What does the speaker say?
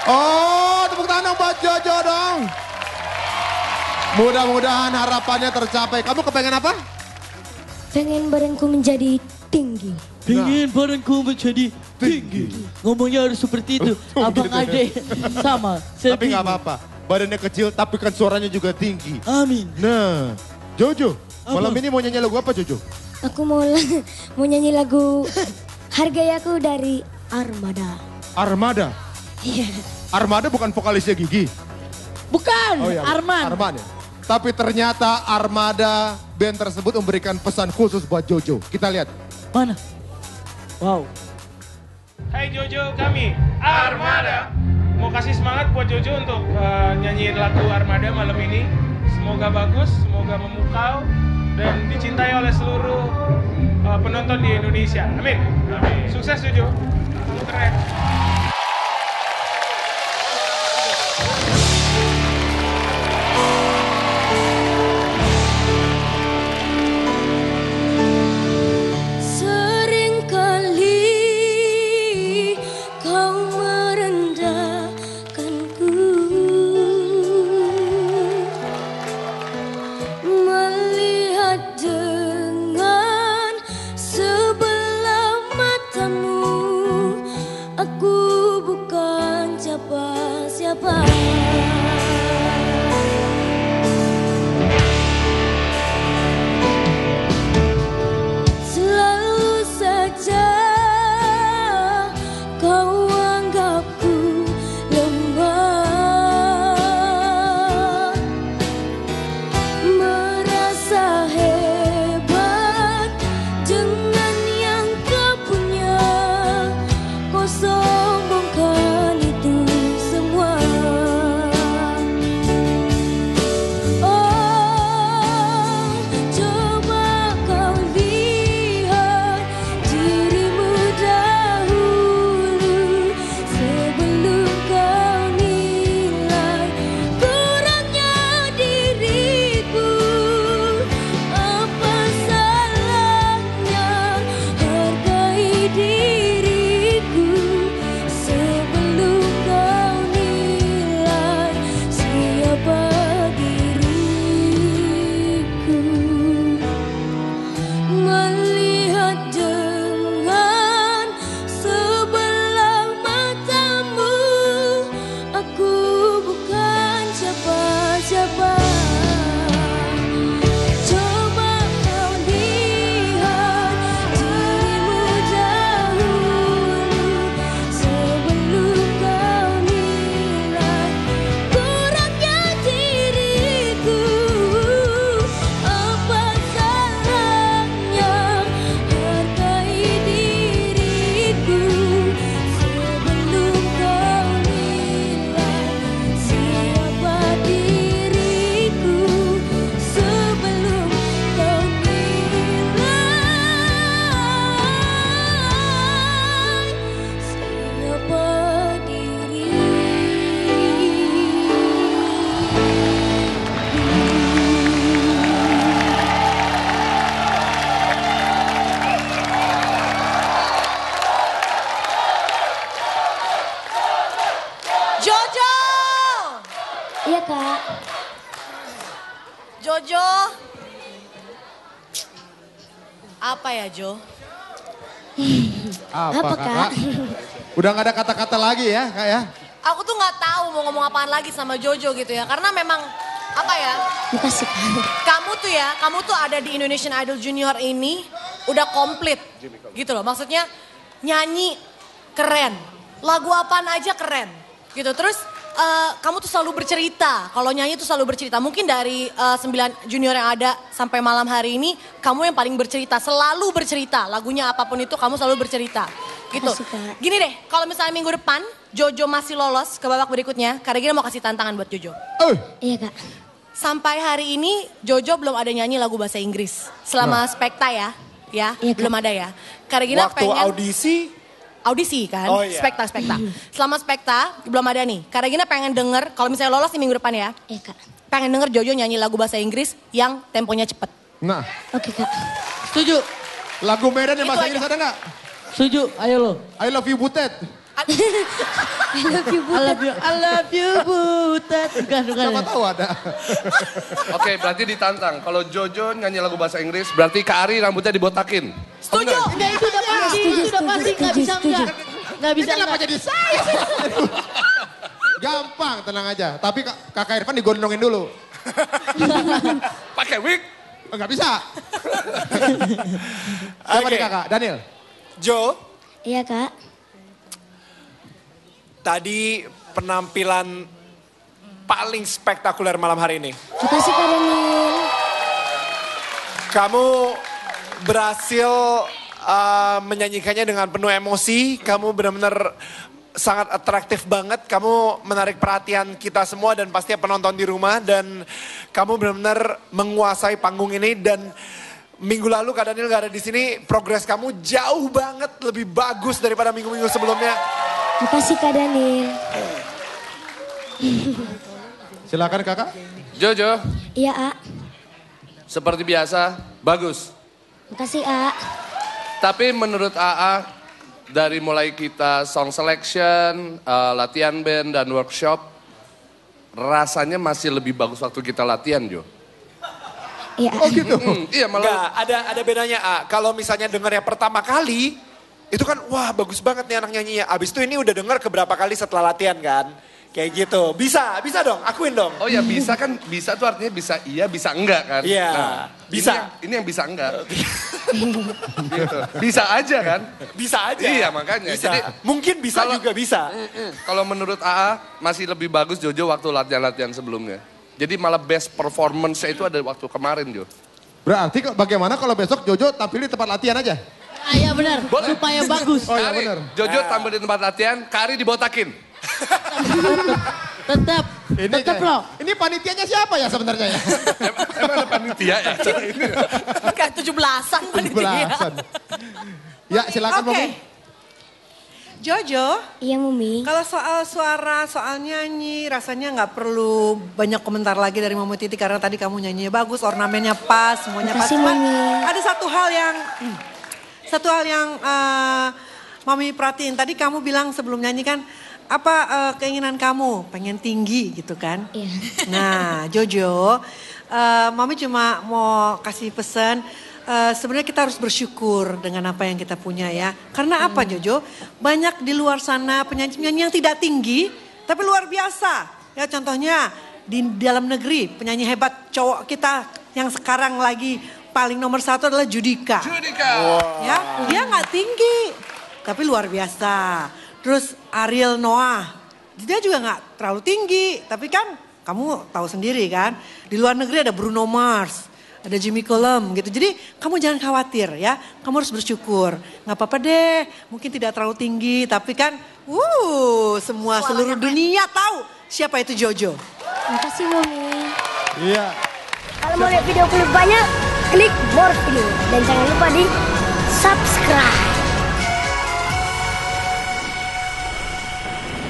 Oh, tepuk tangan dong buat Jojo dong. Mudah-mudahan harapannya tercapai. Kamu kepengen apa? Pengen badanku menjadi tinggi. Pengen badanku menjadi tinggi. Ngomongnya harus seperti itu. Abang gitu. Ade sama. Tapi gak apa-apa. Badannya kecil tapi kan suaranya juga tinggi. Amin. Nah, Jojo, Apa? malam ini mau nyanyi lagu apa Jojo? Aku mau nyanyi lagu Hargai Aku dari Armada. Armada. Iya. Armada bukan vokalisnya Gigi. Bukan, Oh, iya, Arman. Arman ya. Tapi ternyata Armada band tersebut memberikan pesan khusus buat Jojo. Kita lihat. Mana? Wow. Hai Jojo, kami Armada. Mau kasih semangat buat Jojo untuk nyanyiin lagu Armada malam ini. Semoga bagus, semoga memukau dan dicintai oleh seluruh penonton di Indonesia. Amin. Amin. Sukses Jojo. Kamu keren. Seringkali kau merendahkanku, melihat dengan sebelah matamu. Aku bukan siapa-siapa. Selalu saja kau anggapku lemah, merasa hebat dengan yang kau punya. Kau sombongkan itu semua. Oh, coba kau lihat dirimu dahulu sebelum kau nilai kurangnya diriku. Apa salahnya hargai diriku sebelum kau nilai siapa diriku. Melihat dengan sebelah matamu, aku bukan siapa-siapa. Coba kau lihat dirimu dahulu sebelum kau nilai kurangnya diriku. Apa salahnya hargai diriku sebelum kau nilai siapa diriku. Sebelum kau nilai siapa Jojo! Iya Kak. Jojo. Apa ya Jo? Apa, Kak? Udah gak ada kata-kata lagi ya Kak ya? Aku tuh nggak tahu mau ngomong apaan lagi sama Jojo gitu ya. Karena memang apa ya? Makasih Kak. Kamu tuh ada di Indonesian Idol Junior ini udah komplit gitu loh. Maksudnya nyanyi keren, lagu apaan aja keren gitu. Terus kamu tuh selalu bercerita, kalau nyanyi tuh selalu bercerita. Mungkin dari 9 junior yang ada sampai malam hari ini, kamu yang paling bercerita, selalu bercerita. Lagunya apapun itu kamu selalu bercerita gitu. Makasih, Kak. Gini deh, kalau misalnya minggu depan Jojo masih lolos ke babak berikutnya, Kak Regina mau kasih tantangan buat Jojo. Iya Kak. Sampai hari ini Jojo belum ada nyanyi lagu bahasa Inggris. Selama Spekta ya, Iya, Kak. belum ada ya. Kak Regina Waktu pengen audisi, kan, Oh, iya. Spekta. Selama Spekta belum ada nih. Kak Regina pengen denger, kalau misalnya lolos di minggu depan ya, Iya Kak. pengen denger Jojo nyanyi lagu bahasa Inggris yang temponya cepet. Nah, Oke Kak. Setuju, lagu Medan yang Itu bahasa aja. Inggris ada nggak? setuju, ayo lo. I love you Butet. I love you Butet. Bukan. Siapa tahu ada. Oke, berarti ditantang. Kalau Jojo nyanyi lagu bahasa Inggris, berarti Kak Ari rambutnya dibotakin. Setuju. Enggak, itu udah pasti, nggak bisa enggak. Nggak bisa Kenapa enggak. jadi saya? Gampang, tenang aja. Tapi Kakak Irfan digondongin dulu. Pakai wig. Enggak bisa. Siapa nih Kakak? Daniel? Jo, Iya Kak. tadi penampilan paling spektakuler malam hari ini. Makasih Kak Daniel. Kamu berhasil menyanyikannya dengan penuh emosi. Kamu benar-benar sangat atraktif banget. Kamu menarik perhatian kita semua dan pastinya penonton di rumah. Dan kamu benar-benar menguasai panggung ini. Dan minggu lalu Kak Daniel gak ada di sini. Progres kamu jauh banget lebih bagus daripada minggu-minggu sebelumnya. Makasih Kak Daniel. Silakan Kakak. Jojo, Iya A. seperti biasa, bagus. Makasih A. Tapi menurut AA, dari mulai kita song selection, latihan band, dan workshop, rasanya masih lebih bagus waktu kita latihan, Jo. Iya. Oh gitu. Iya, malah Enggak, ada bedanya Kalau misalnya dengar yang pertama kali, itu kan wah bagus banget nih anak nyanyinya. Abis itu ini udah denger keberapa kali setelah latihan kan. Kayak gitu. Bisa dong, akuin dong. oh ya bisa kan, bisa tuh artinya bisa iya, bisa enggak kan. Iya, bisa. Ini yang bisa enggak. Gitu. Bisa aja kan. Bisa aja. Iya, makanya. Bisa. Jadi, mungkin bisa kalau- juga bisa. Kalau menurut AA, masih lebih bagus Jojo waktu latihan-latihan sebelumnya. Jadi malah best performance-nya itu ada waktu kemarin, Jo. Berarti bagaimana kalau besok Jojo tampil di tempat latihan aja? Iya benar, supaya bagus. Oh iya Kari, benar. Jojo tampil di tempat latihan, Kari dibotakin. Tetap loh. Ini panitianya siapa ya sebenarnya ya? Emang ada panitia ya? Ini. Kayak 17-an panitia. Belasan. Ya silakan Oke. Mami. Jojo, Iya Mumi. kalau soal suara, soal nyanyi, rasanya nggak perlu banyak komentar lagi dari Mami Titi karena tadi kamu nyanyinya bagus, ornamennya pas, semuanya pas. Makasih, Cuman Mami. ada satu hal yang Mami perhatiin. Tadi kamu bilang sebelum nyanyi kan, apa keinginan kamu? Pengen tinggi gitu kan? Iya. Nah, Jojo, Mami cuma mau kasih pesan, sebenarnya kita harus bersyukur dengan apa yang kita punya ya. Karena apa Jojo? Banyak di luar sana penyanyi-penyanyi yang tidak tinggi, tapi luar biasa. Ya contohnya di dalam negeri, penyanyi hebat cowok kita yang sekarang lagi paling nomor 1 adalah Judika. Ya, dia nggak tinggi, tapi luar biasa. Terus Ariel Noah, dia juga nggak terlalu tinggi, tapi kan kamu tahu sendiri kan, di luar negeri ada Bruno Mars, ada Jimmy Cullum gitu. Jadi kamu jangan khawatir ya, kamu harus bersyukur. Nggak apa-apa deh, mungkin tidak terlalu tinggi, tapi kan, seluruh dunia tahu siapa itu Jojo. Makasih Mumi. Iya. Kalau mau lihat video klip banyak, klik more video. Dan jangan lupa di subscribe.